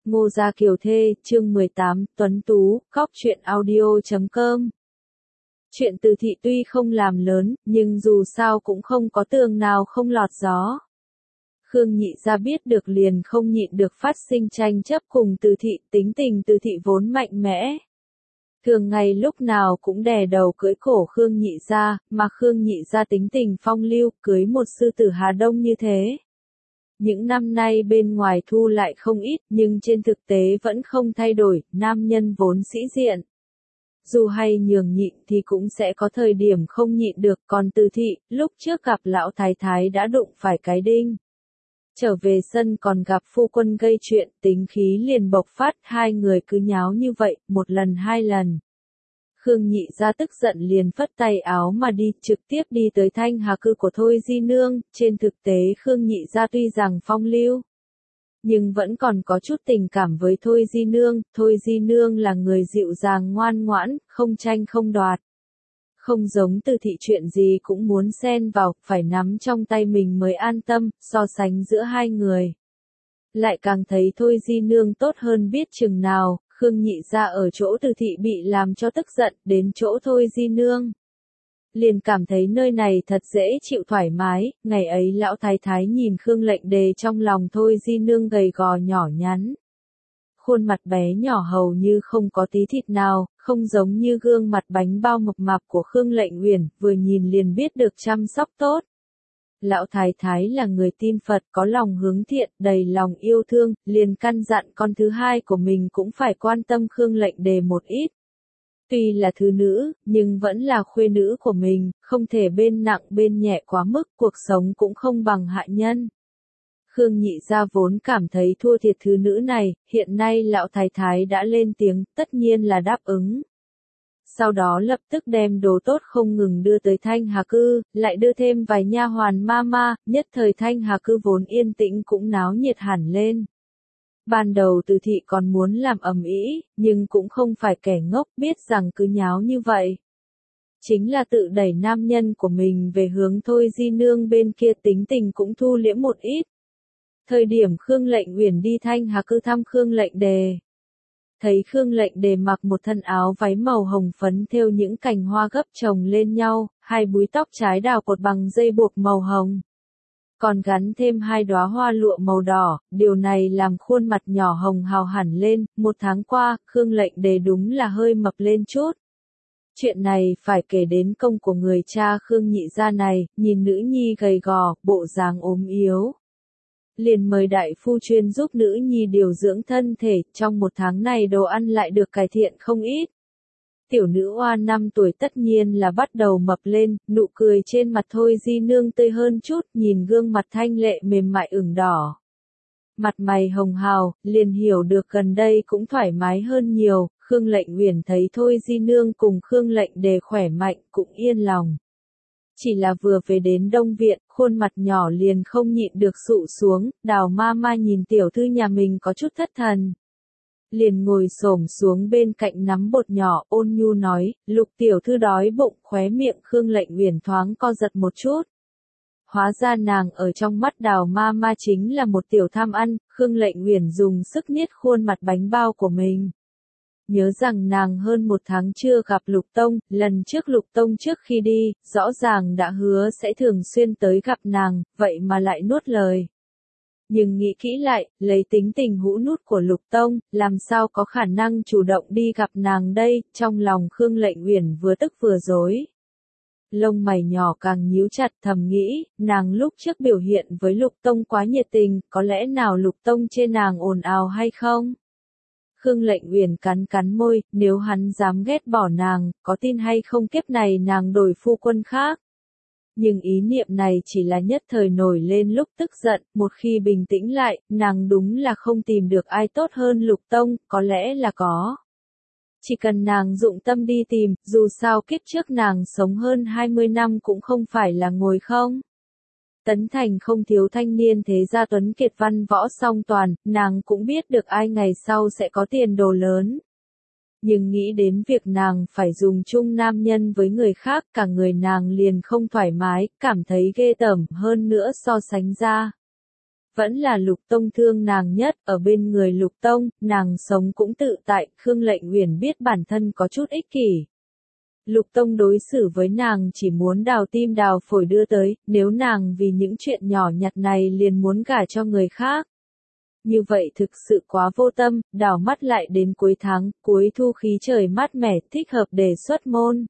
Ngô Gia Kiều Thê, chương 18, Tuấn Tú, Cóc truyện audio.com. Chuyện từ thị tuy không làm lớn, nhưng dù sao cũng không có tường nào không lọt gió. Khương Nhị Gia biết được liền không nhịn được phát sinh tranh chấp cùng Từ thị, tính tình Từ thị vốn mạnh mẽ. Thường ngày lúc nào cũng đè đầu cưỡi cổ Khương Nhị Gia, mà Khương Nhị Gia tính tình phong lưu, cưới một sư tử Hà Đông như thế. Những năm nay bên ngoài thu lại không ít, nhưng trên thực tế vẫn không thay đổi, nam nhân vốn sĩ diện. Dù hay nhường nhịn thì cũng sẽ có thời điểm không nhịn được, còn Từ thị, lúc trước gặp lão thái thái đã đụng phải cái đinh. Trở về sân còn gặp phu quân gây chuyện, tính khí liền bộc phát, hai người cứ nháo như vậy, một lần hai lần. Khương Nhị Gia tức giận liền phất tay áo mà đi, trực tiếp đi tới Thanh Hà cư của Thôi Di Nương. Trên thực tế Khương Nhị Gia tuy rằng phong lưu, nhưng vẫn còn có chút tình cảm với Thôi Di Nương. Thôi Di Nương là người dịu dàng ngoan ngoãn, không tranh không đoạt. Không giống Từ thị chuyện gì cũng muốn xen vào, phải nắm trong tay mình mới an tâm. So sánh giữa hai người, lại càng thấy Thôi Di Nương tốt hơn biết chừng nào. Khương Nhị Gia ở chỗ Từ thị bị làm cho tức giận, đến chỗ Thôi Di Nương liền cảm thấy nơi này thật dễ chịu thoải mái. Ngày ấy lão thái thái nhìn Khương Lệnh Đề trong lòng Thôi Di Nương gầy gò nhỏ nhắn. Khuôn mặt bé nhỏ hầu như không có tí thịt nào, không giống như gương mặt bánh bao mập mạp của Khương Lệnh Uyển, vừa nhìn liền biết được chăm sóc tốt. Lão thái thái là người tin Phật, có lòng hướng thiện, đầy lòng yêu thương, liền căn dặn con thứ hai của mình cũng phải quan tâm Khương Lệnh Đề một ít. Tuy là thứ nữ, nhưng vẫn là khuê nữ của mình, không thể bên nặng bên nhẹ quá mức, cuộc sống cũng không bằng hạ nhân. Khương Nhị Gia vốn cảm thấy thua thiệt thứ nữ này, hiện nay lão thái thái đã lên tiếng, tất nhiên là đáp ứng. Sau đó lập tức đem đồ tốt không ngừng đưa tới Thanh Hà cư, lại đưa thêm vài nha hoàn ma, nhất thời Thanh Hà cư vốn yên tĩnh cũng náo nhiệt hẳn lên. Ban đầu Từ thị còn muốn làm ầm ĩ, nhưng cũng không phải kẻ ngốc, biết rằng cứ nháo như vậy chính là tự đẩy nam nhân của mình về hướng Thôi Di Nương bên kia, tính tình cũng thu liễm một ít. Thời điểm Khương Lệnh Uyển đi Thanh Hà cư thăm Khương Lệnh Đề, thấy Khương Lệnh Đề mặc một thân áo váy màu hồng phấn thêu những cành hoa gấp chồng lên nhau, hai búi tóc trái đào cột bằng dây buộc màu hồng, còn gắn thêm hai đóa hoa lụa màu đỏ. Điều này làm khuôn mặt nhỏ hồng hào hẳn lên. Một tháng qua, Khương Lệnh Đề đúng là hơi mập lên chút. Chuyện này phải kể đến công của người cha Khương Nhị Gia này, nhìn nữ nhi gầy gò, bộ dáng ốm yếu, liền mời đại phu chuyên giúp nữ nhi điều dưỡng thân thể. Trong một tháng này đồ ăn lại được cải thiện không ít. Tiểu nữ oa 5 tuổi tất nhiên là bắt đầu mập lên, nụ cười trên mặt Thôi Di Nương tươi hơn chút, nhìn gương mặt thanh lệ mềm mại ửng đỏ, mặt mày hồng hào, liền hiểu được gần đây cũng thoải mái hơn nhiều. Khương Lệnh Uyển thấy Thôi Di Nương cùng Khương Lệnh Đề khỏe mạnh, cũng yên lòng. Chỉ là vừa về đến Đông Viện, khuôn mặt nhỏ liền không nhịn được sụ xuống. Đào ma nhìn tiểu thư nhà mình có chút thất thần, liền ngồi xổm xuống bên cạnh nắm bột nhỏ, ôn nhu nói, Lục tiểu thư đói bụng. Khóe miệng Khương Lệnh Uyển thoáng co giật một chút. Hóa ra nàng ở trong mắt Đào ma chính là một tiểu tham ăn. Khương Lệnh Uyển dùng sức niết khuôn mặt bánh bao của mình. Nhớ rằng nàng hơn một tháng chưa gặp Lục Tông, lần trước Lục Tông trước khi đi, rõ ràng đã hứa sẽ thường xuyên tới gặp nàng, vậy mà lại nuốt lời. Nhưng nghĩ kỹ lại, lấy tính tình hũ nút của Lục Tông, làm sao có khả năng chủ động đi gặp nàng đây. Trong lòng Khương Lệnh Uyển vừa tức vừa rối. Lông mày nhỏ càng nhíu chặt, thầm nghĩ, nàng lúc trước biểu hiện với Lục Tông quá nhiệt tình, có lẽ nào Lục Tông chê nàng ồn ào hay không? Khương Lệnh Uyển cắn môi, nếu hắn dám ghét bỏ nàng, có tin hay không kiếp này nàng đổi phu quân khác. Nhưng ý niệm này chỉ là nhất thời nổi lên lúc tức giận, một khi bình tĩnh lại, nàng đúng là không tìm được ai tốt hơn Lục Tông, có lẽ là có. Chỉ cần nàng dụng tâm đi tìm, dù sao kiếp trước nàng sống hơn 20 năm cũng không phải là ngồi không. Tấn Thành không thiếu thanh niên thế gia tuấn kiệt văn võ song toàn, nàng cũng biết được ai ngày sau sẽ có tiền đồ lớn. Nhưng nghĩ đến việc nàng phải dùng chung nam nhân với người khác, cả người nàng liền không thoải mái, cảm thấy ghê tởm hơn nữa so sánh ra. Vẫn là Lục Tông thương nàng nhất, ở bên người Lục Tông, nàng sống cũng tự tại, Khương Lệnh Uyển biết bản thân có chút ích kỷ. Lục Tông đối xử với nàng chỉ muốn đào tim đào phổi đưa tới, nếu nàng vì những chuyện nhỏ nhặt này liền muốn gả cho người khác. Như vậy thực sự quá vô tâm, đảo mắt lại đến cuối tháng, cuối thu khí trời mát mẻ, thích hợp để xuất môn.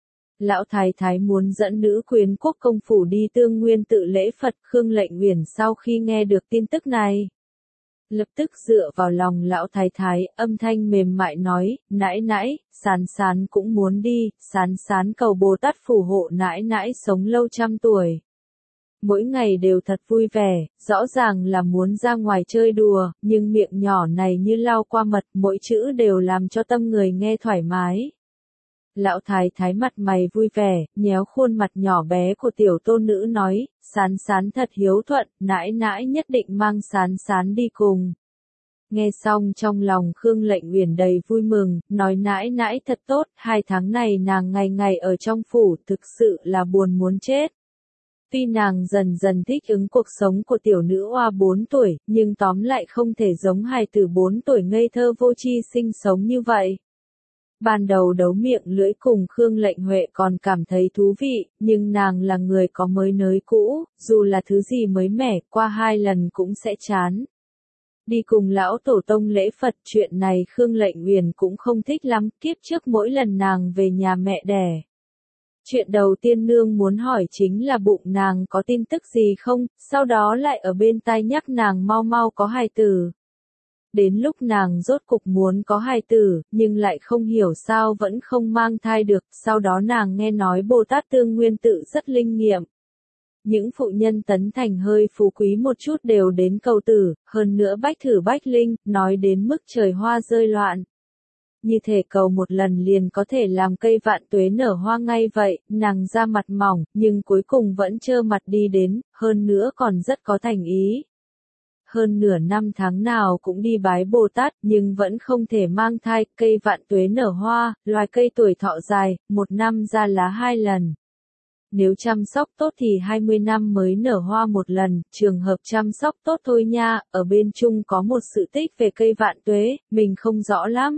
Lão thái thái muốn dẫn nữ quyến quốc công phủ đi Tương Nguyên tự lễ Phật. Khương Lệnh Uyển sau khi nghe được tin tức này, lập tức dựa vào lòng lão thái thái, âm thanh mềm mại nói, nãi nãi, Sán Sán cũng muốn đi, Sán Sán cầu Bồ Tát phù hộ nãi nãi sống lâu trăm tuổi. Mỗi ngày đều thật vui vẻ, rõ ràng là muốn ra ngoài chơi đùa, nhưng miệng nhỏ này như lao qua mật, mỗi chữ đều làm cho tâm người nghe thoải mái. Lão thái thái mặt mày vui vẻ, nhéo khuôn mặt nhỏ bé của tiểu tôn nữ nói, Sán Sán thật hiếu thuận, nãi nãi nhất định mang Sán Sán đi cùng. Nghe xong trong lòng Khương Lệnh Uyển đầy vui mừng, nói nãi nãi thật tốt, 2 tháng này nàng ngày ngày ở trong phủ, thực sự là buồn muốn chết. Tuy nàng dần dần thích ứng cuộc sống của tiểu nữ oa 4 tuổi, nhưng tóm lại không thể giống hài tử 4 tuổi ngây thơ vô tri sinh sống như vậy. Ban đầu đấu miệng lưỡi cùng Khương Lệnh Huệ còn cảm thấy thú vị, nhưng nàng là người có mới nới cũ, dù là thứ gì mới mẻ, qua 2 lần cũng sẽ chán. Đi cùng lão tổ tông lễ Phật, chuyện này Khương Lệnh Uyển cũng không thích lắm, kiếp trước mỗi lần nàng về nhà mẹ đẻ. Chuyện đầu tiên nương muốn hỏi chính là bụng nàng có tin tức gì không, sau đó lại ở bên tai nhắc nàng mau mau có hài tử. Đến lúc nàng rốt cục muốn có hài tử, nhưng lại không hiểu sao vẫn không mang thai được, sau đó nàng nghe nói Bồ Tát Tương Nguyên tự rất linh nghiệm. Những phụ nhân tấn thành hơi phú quý một chút đều đến cầu tử, hơn nữa bách thử bách linh, nói đến mức trời hoa rơi loạn. Như thể cầu một lần liền có thể làm cây vạn tuế nở hoa ngay vậy, nàng ra mặt mỏng, nhưng cuối cùng vẫn trơ mặt đi đến, hơn nữa còn rất có thành ý. Hơn nửa năm tháng nào cũng đi bái Bồ Tát, nhưng vẫn không thể mang thai, cây vạn tuế nở hoa, loài cây tuổi thọ dài, 1 năm ra lá 2 lần. Nếu chăm sóc tốt thì 20 năm mới nở hoa 1 lần, trường hợp chăm sóc tốt thôi nha, ở bên chung có một sự tích về cây vạn tuế, mình không rõ lắm.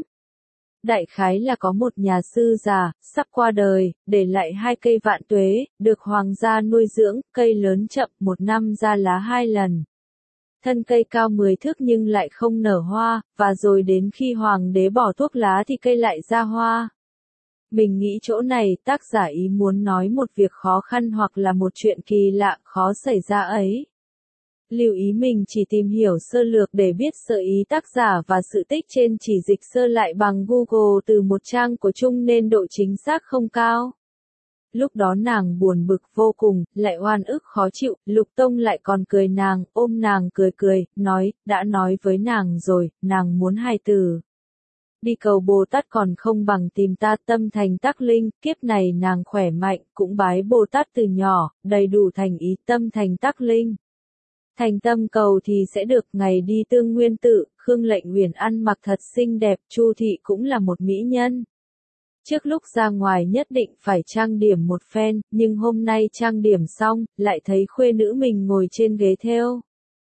Đại khái là có một nhà sư già, sắp qua đời, để lại 2 cây vạn tuế, được hoàng gia nuôi dưỡng, cây lớn chậm, 1 năm ra lá 2 lần. Thân cây cao 10 thước nhưng lại không nở hoa, và rồi đến khi hoàng đế bỏ thuốc lá thì cây lại ra hoa. Mình nghĩ chỗ này tác giả ý muốn nói một việc khó khăn hoặc là một chuyện kỳ lạ khó xảy ra ấy. Lưu ý mình chỉ tìm hiểu sơ lược để biết sơ ý tác giả và sự tích trên chỉ dịch sơ lại bằng Google từ một trang của chung nên độ chính xác không cao. Lúc đó nàng buồn bực vô cùng, lại oan ức khó chịu, Lục Tông lại còn cười nàng, ôm nàng cười cười, nói, đã nói với nàng rồi, nàng muốn hài tử. Đi cầu Bồ Tát còn không bằng tìm ta tâm thành tác linh, kiếp này nàng khỏe mạnh, cũng bái Bồ Tát từ nhỏ, đầy đủ thành ý tâm thành tác linh. Thành tâm cầu thì sẽ được, ngày đi Tương Nguyên tự, Khương Lệnh Uyển ăn mặc thật xinh đẹp, Chu thị cũng là một mỹ nhân. Trước lúc ra ngoài nhất định phải trang điểm một phen, nhưng hôm nay trang điểm xong, lại thấy khuê nữ mình ngồi trên ghế thêu.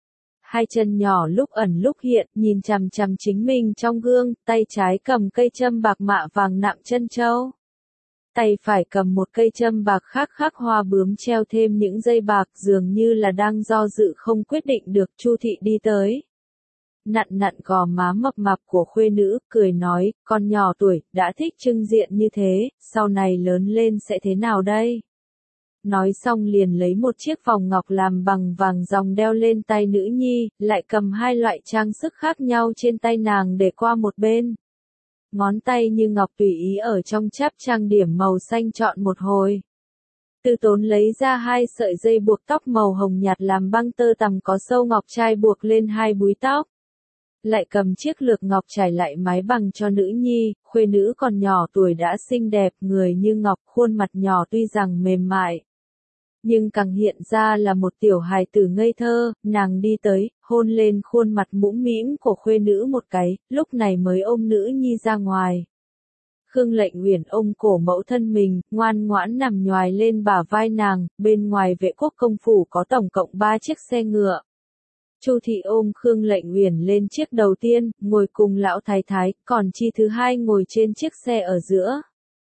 2 chân nhỏ lúc ẩn lúc hiện, nhìn chằm chằm chính mình trong gương, tay trái cầm cây châm bạc mạ vàng nạm chân châu. Tay phải cầm một cây châm bạc khác khắc hoa bướm treo thêm những dây bạc, dường như là đang do dự không quyết định được. Chu thị đi tới, nặn nặn gò má mập mạp của khuê nữ, cười nói, con nhỏ tuổi, đã thích trưng diện như thế, sau này lớn lên sẽ thế nào đây? Nói xong liền lấy một chiếc vòng ngọc làm bằng vàng ròng đeo lên tay nữ nhi, lại cầm 2 loại trang sức khác nhau trên tay nàng để qua một bên. Ngón tay như ngọc tùy ý ở trong cháp trang điểm màu xanh chọn một hồi. Từ tốn lấy ra 2 sợi dây buộc tóc màu hồng nhạt làm băng tơ tằm có sâu ngọc trai buộc lên 2 búi tóc. Lại cầm chiếc lược ngọc trải lại mái bằng cho nữ nhi, khuê nữ còn nhỏ tuổi đã xinh đẹp, người như ngọc, khuôn mặt nhỏ tuy rằng mềm mại, nhưng càng hiện ra là một tiểu hài tử ngây thơ. Nàng đi tới, hôn lên khuôn mặt mũm mĩm của khuê nữ một cái, lúc này mới ôm nữ nhi ra ngoài. Khương Lệnh Uyển ôm cổ mẫu thân mình, ngoan ngoãn nằm nhoài lên bả vai nàng, bên ngoài Vệ Quốc công phủ có tổng cộng 3 chiếc xe ngựa. Chu Thị ôm Khương Lệnh Uyển lên chiếc đầu tiên, ngồi cùng lão thái thái, còn Chi thứ hai ngồi trên chiếc xe ở giữa.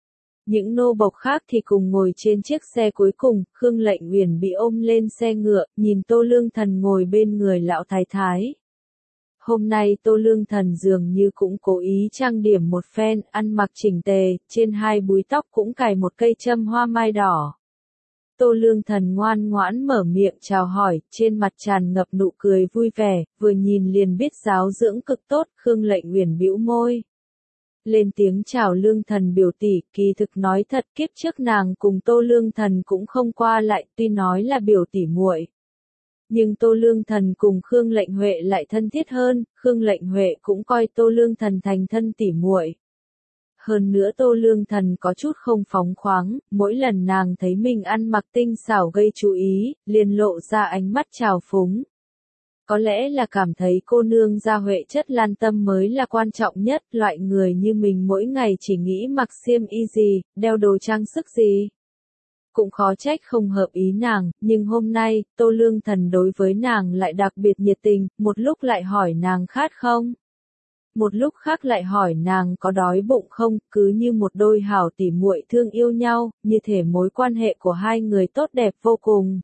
Những nô bộc khác thì cùng ngồi trên chiếc xe cuối cùng, Khương Lệnh Uyển bị ôm lên xe ngựa, nhìn Tô Lương Thần ngồi bên người lão thái thái. Hôm nay Tô Lương Thần dường như cũng cố ý trang điểm một phen, ăn mặc chỉnh tề, trên hai búi tóc cũng cài một cây châm hoa mai đỏ. Tô Lương Thần ngoan ngoãn mở miệng chào hỏi, trên mặt tràn ngập nụ cười vui vẻ, vừa nhìn liền biết giáo dưỡng cực tốt, Khương Lệnh Uyển bĩu môi. Lên tiếng chào Lương Thần biểu tỷ, kỳ thực nói thật kiếp trước nàng cùng Tô Lương Thần cũng không qua lại, tuy nói là biểu tỷ muội. Nhưng Tô Lương Thần cùng Khương Lệnh Huệ lại thân thiết hơn, Khương Lệnh Huệ cũng coi Tô Lương Thần thành thân tỷ muội. Hơn nữa Tô Lương Thần có chút không phóng khoáng, mỗi lần nàng thấy mình ăn mặc tinh xảo gây chú ý, liền lộ ra ánh mắt trào phúng. Có lẽ là cảm thấy cô nương gia Huệ chất lan tâm mới là quan trọng nhất, loại người như mình mỗi ngày chỉ nghĩ mặc xiêm y gì, đeo đồ trang sức gì. Cũng khó trách không hợp ý nàng, nhưng hôm nay, Tô Lương Thần đối với nàng lại đặc biệt nhiệt tình, một lúc lại hỏi nàng khát không? Một lúc khác lại hỏi nàng có đói bụng không, cứ như một đôi hảo tỉ muội thương yêu nhau, như thể mối quan hệ của hai người tốt đẹp vô cùng.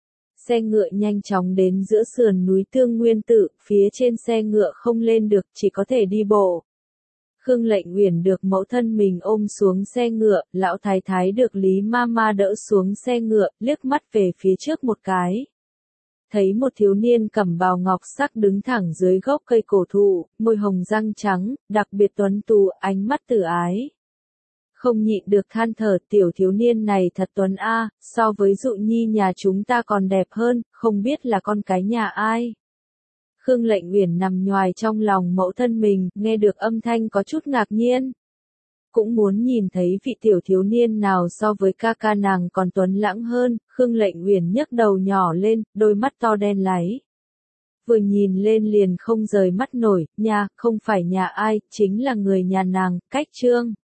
Xe ngựa nhanh chóng đến giữa sườn núi Tương Nguyên Tự, phía trên xe ngựa không lên được, chỉ có thể đi bộ. Khương Lệnh Uyển được mẫu thân mình ôm xuống xe ngựa, lão thái thái được Lý Mama đỡ xuống xe ngựa, liếc mắt về phía trước một cái. Thấy một thiếu niên cẩm bào ngọc sắc đứng thẳng dưới gốc cây cổ thụ, môi hồng răng trắng, đặc biệt tuấn tú, ánh mắt từ ái. Không nhịn được than thở, tiểu thiếu niên này thật tuấn a, so với Dụ Nhi nhà chúng ta còn đẹp hơn, không biết là con cái nhà ai. Khương Lệnh Uyển nằm nhoài trong lòng mẫu thân mình, nghe được âm thanh có chút ngạc nhiên. Cũng muốn nhìn thấy vị tiểu thiếu niên nào so với ca ca nàng còn tuấn lãng hơn, Khương Lệnh Uyển nhấc đầu nhỏ lên, đôi mắt to đen láy. Vừa nhìn lên liền không rời mắt nổi, nhà, không phải nhà ai, chính là người nhà nàng, Cách Trương.